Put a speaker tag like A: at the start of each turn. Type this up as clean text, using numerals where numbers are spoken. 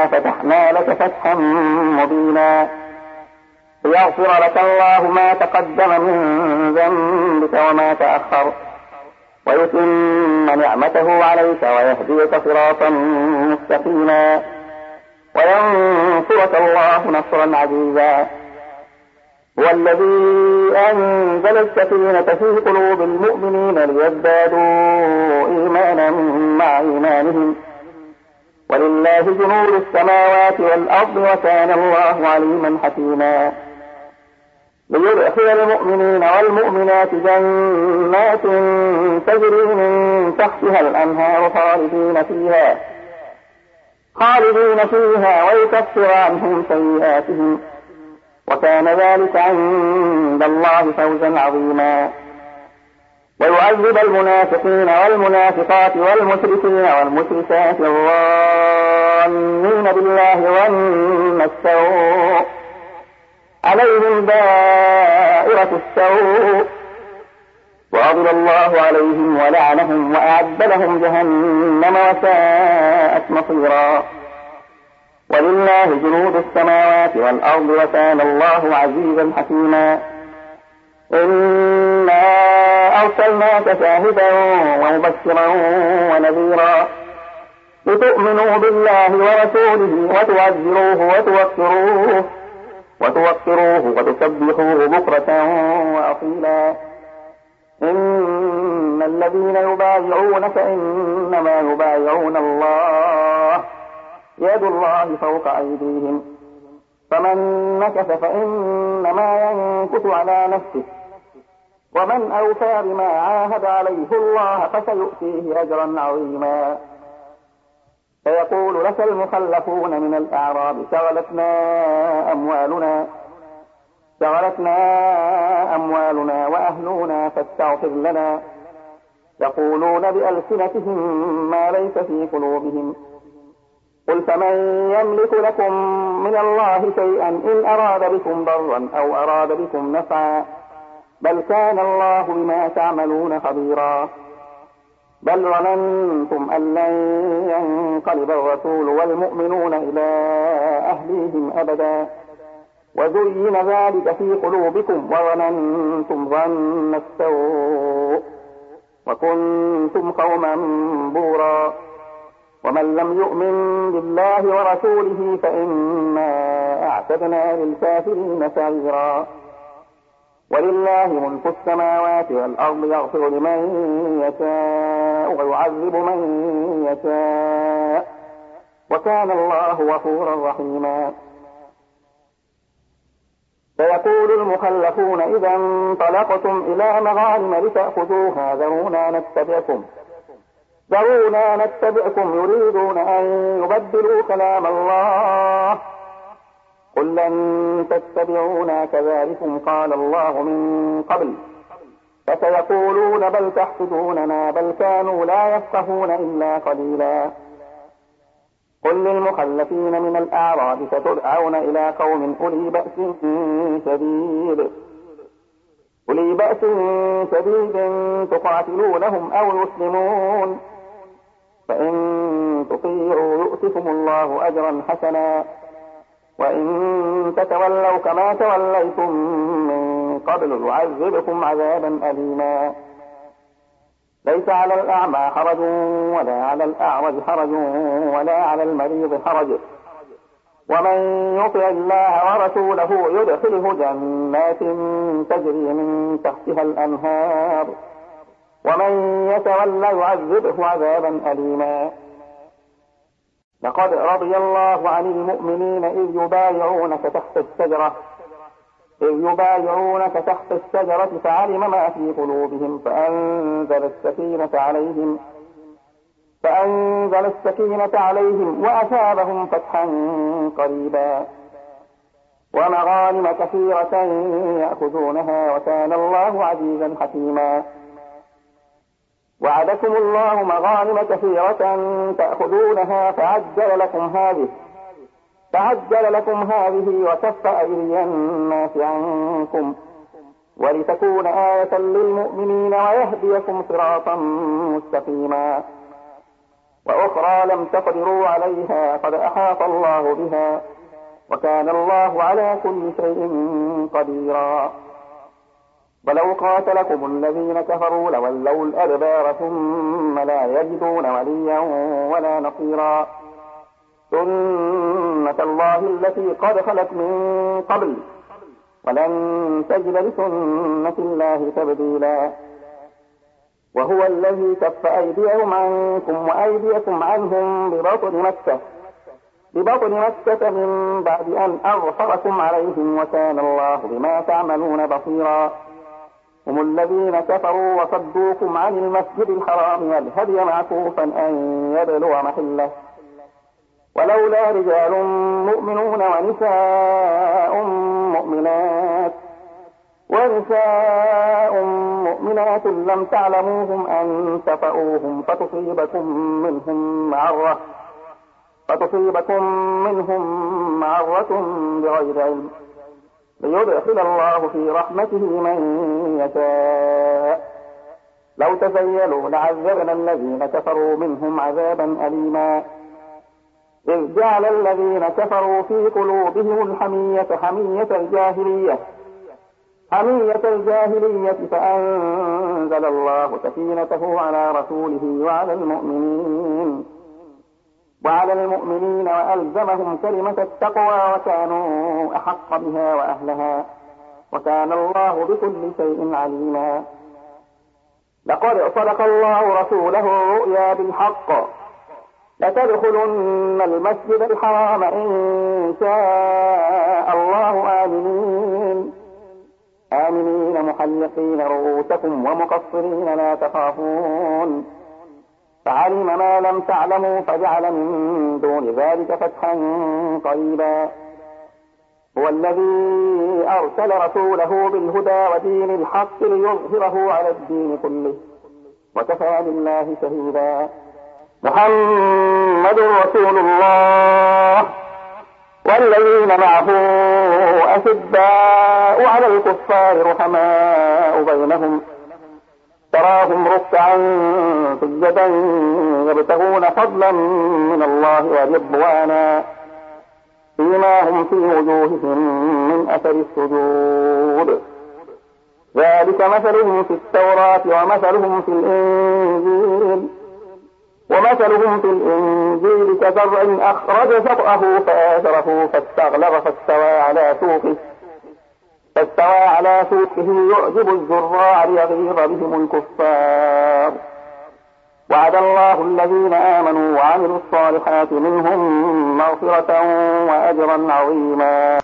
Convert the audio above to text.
A: إنا فتحنا لك فتحا مبينا ليغفر لك الله ما تقدم من ذنبك وما تأخر ويتم نعمته عليك ويهديك صراطا مستقيما وينصرك الله نصرا عزيزا. هو الذي أنزل السكينة في قلوب المؤمنين ليزدادوا إيمانا مع إيمانهم ولله جنود السماوات والأرض وكان الله عليما حكيما. ليدخل المؤمنين والمؤمنات جنات تجري من تحتها الأنهار خالدين فيها ويكفر عنهم سيئاتهم وكان ذلك عند الله فوزا عظيما. ويعذب المنافقين والمنافقات والمشركين والمشركات الظانين بالله ظن السوء عليهم دائرة السوء وغضب الله عليهم ولعنهم وأعد لهم جهنم وساءت مصيرا. ولله جنود السماوات والأرض وكان الله عزيزا حكيما. إنا أرسلناك شاهدا ومبشرا ونذيرا لتؤمنوا بالله ورسوله وتوقروه وتسبحوه بكرة وأصيلا. إن الذين يبايعونك إنما يبايعون الله يد الله فوق أيديهم فمن نكث فإنما ينكث على نفسه ومن أوفى بما عاهد عليه الله فسيؤتيه أجرا عظيما. فيقول لك المخلفون من الأعراب شغلتنا أموالنا وأهلنا فاستغفر لنا يقولون بألسنتهم ما ليس في قلوبهم قل فمن يملك لكم من الله شيئا إن أراد بكم ضرا أو أراد بكم نفعا بل كان الله بما تعملون خبيرا. بل ظننتم أن لن ينقلب الرسول والمؤمنون إلى أهليهم أبدا وزين ذلك في قلوبكم وظننتم ظن السوء وكنتم قوما بورا. ومن لم يؤمن بالله ورسوله فإنا أعتدنا للكافرين سعيرا. ولله ملك السماوات والأرض يغفر لمن يشاء ويعذب من يشاء وكان الله غفورا رحيما. سيقول المخلفون إذا انطلقتم إلى مغانم لتأخذوها ذرونا نتبعكم يريدون أن يبدلوا كلام الله قل لن تتبعونا كذلكم قال الله من قبل فسيقولون بل تحسدوننا بل كانوا لا يفقهون إلا قليلا. قل للمخلفين من الأعراب ستدعون إلى قوم أولي بأس شديد تقاتلونهم أو يسلمون فإن تطيعوا يؤتكم الله أجرا حسنا وإن تتولوا كما توليتم من قبل يعذبكم عذابا أليما. ليس على الأعمى حرج ولا على الأعرج حرج ولا على المريض حرج ومن يطع الله ورسوله يدخله جنات تجري من تحتها الأنهار ومن يتولى يعذبه عذابا أليما. لقد رضي الله عن المؤمنين إذ يبايعونك تحت الشجرة فعلم ما في قلوبهم فأنزل السكينة عليهم وأثابهم فتحا قريبا ومغانم كثيرة يأخذونها وكان الله عزيزا حكيما. وعدكم الله مغانم كثيرة تأخذونها فعجل لكم هذه وكف أيدي الناس عنكم ولتكون آية للمؤمنين ويهديكم صراطا مستقيما. وأخرى لم تقدروا عليها قد أحاط الله بها وكان الله على كل شيء قديرا. ولو قاتلكم الذين كفروا لولوا الأدبار ثم لا يجدون وليا ولا نصيرا. سنة الله التي قد خلت من قبل ولن تجد لسنة الله تبديلا. وهو الذي كف أيديهم عنكم وأيديكم عنهم ببطن مكة من بعد أن أظفركم عليهم وكان الله بما تعملون بصيرا. هم الذين كفروا وصدوكم عن المسجد الحرام والهدي معكوفا أن يبلغ محله ولولا رجال مؤمنون ونساء مؤمنات لم تعلموهم أن تطؤوهم فتصيبكم منهم معرة بغير علم ليدخل الله في رحمته من يشاء. لو تزيلوا لعذبنا الذين كفروا منهم عذابا أليما. إذ جعل الذين كفروا في قلوبهم الحمية حمية الجاهلية فأنزل الله سكينته على رسوله وعلى المؤمنين وألزمهم كلمة التقوى وكانوا أحق بها وأهلها وكان الله بكل شيء عليما. لقد صدق الله رسوله الرؤيا بالحق لتدخلن المسجد الحرام إن شاء الله آمنين محلقين رؤوسكم ومقصرين لا تخافون فعلم ما لم تعلموا فجعل من دون ذلك فتحا قريبا. هو الذي أرسل رسوله بالهدى ودين الحق ليظهره على الدين كله وكفى بالله شهيدا. محمد رسول الله والذين معه أشداء على الكفار رحماء بينهم تراهم ركعا سجدا يبتغون فضلا من الله ورضوانا فيما هم في وجوههم من أثر السجود ذلك مثلهم في التوراة ومثلهم في الإنجيل كزرع أخرج شطأه فآزره فاستغلظ فاستوى على سوقه يعجب الزراع ليغيظ بهم الكفار. وعد الله الذين آمنوا وعملوا الصالحات منهم مغفرة وأجرا عظيما.